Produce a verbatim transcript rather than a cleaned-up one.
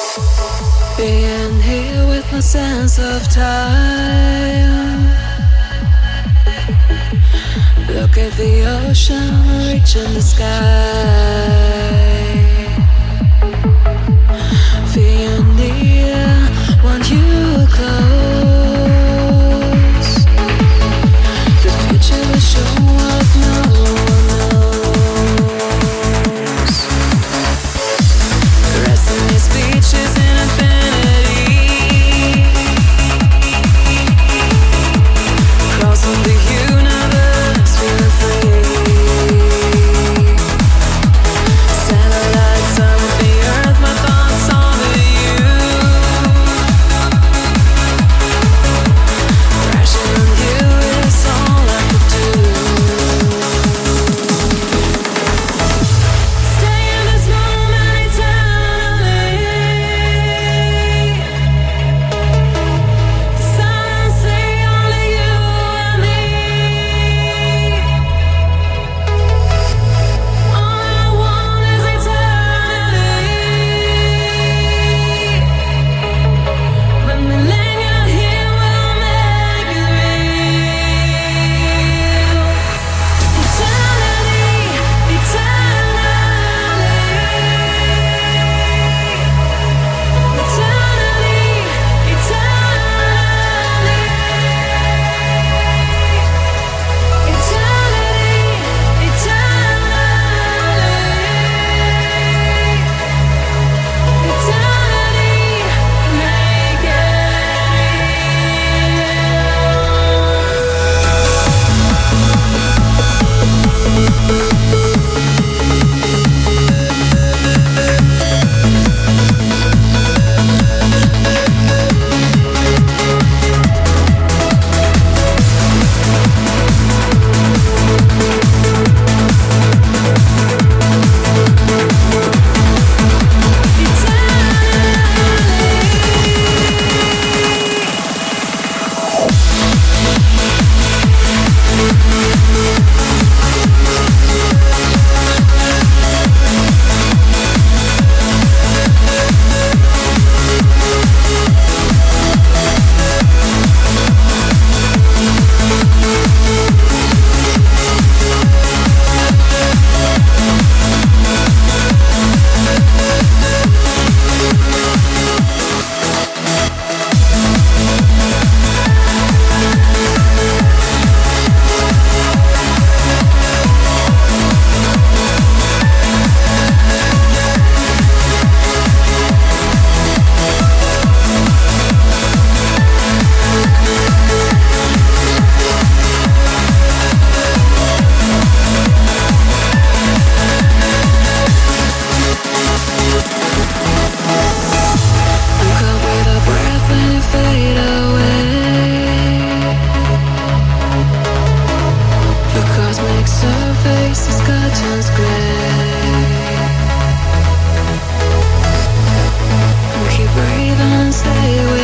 Being here with my sense of time. Look at the ocean reaching the sky. Feel near, want you close. The future will show what no one knows. Resting your speeches in infinity. Crossing the universe, feeling free. Satellites orbit the earth, my thoughts onto you. Crashing on you is all I could do. Stay in this moment eternally. Silence, only you and me. All I want is eternity. When we linger here, we'll make it real. Eternity, eternally. Eternity, eternally. Eternity, eternally. Eternity, make it I'm caught with a breath when you fade away. The cosmic surface is curtains gray. And keep breathing and stay with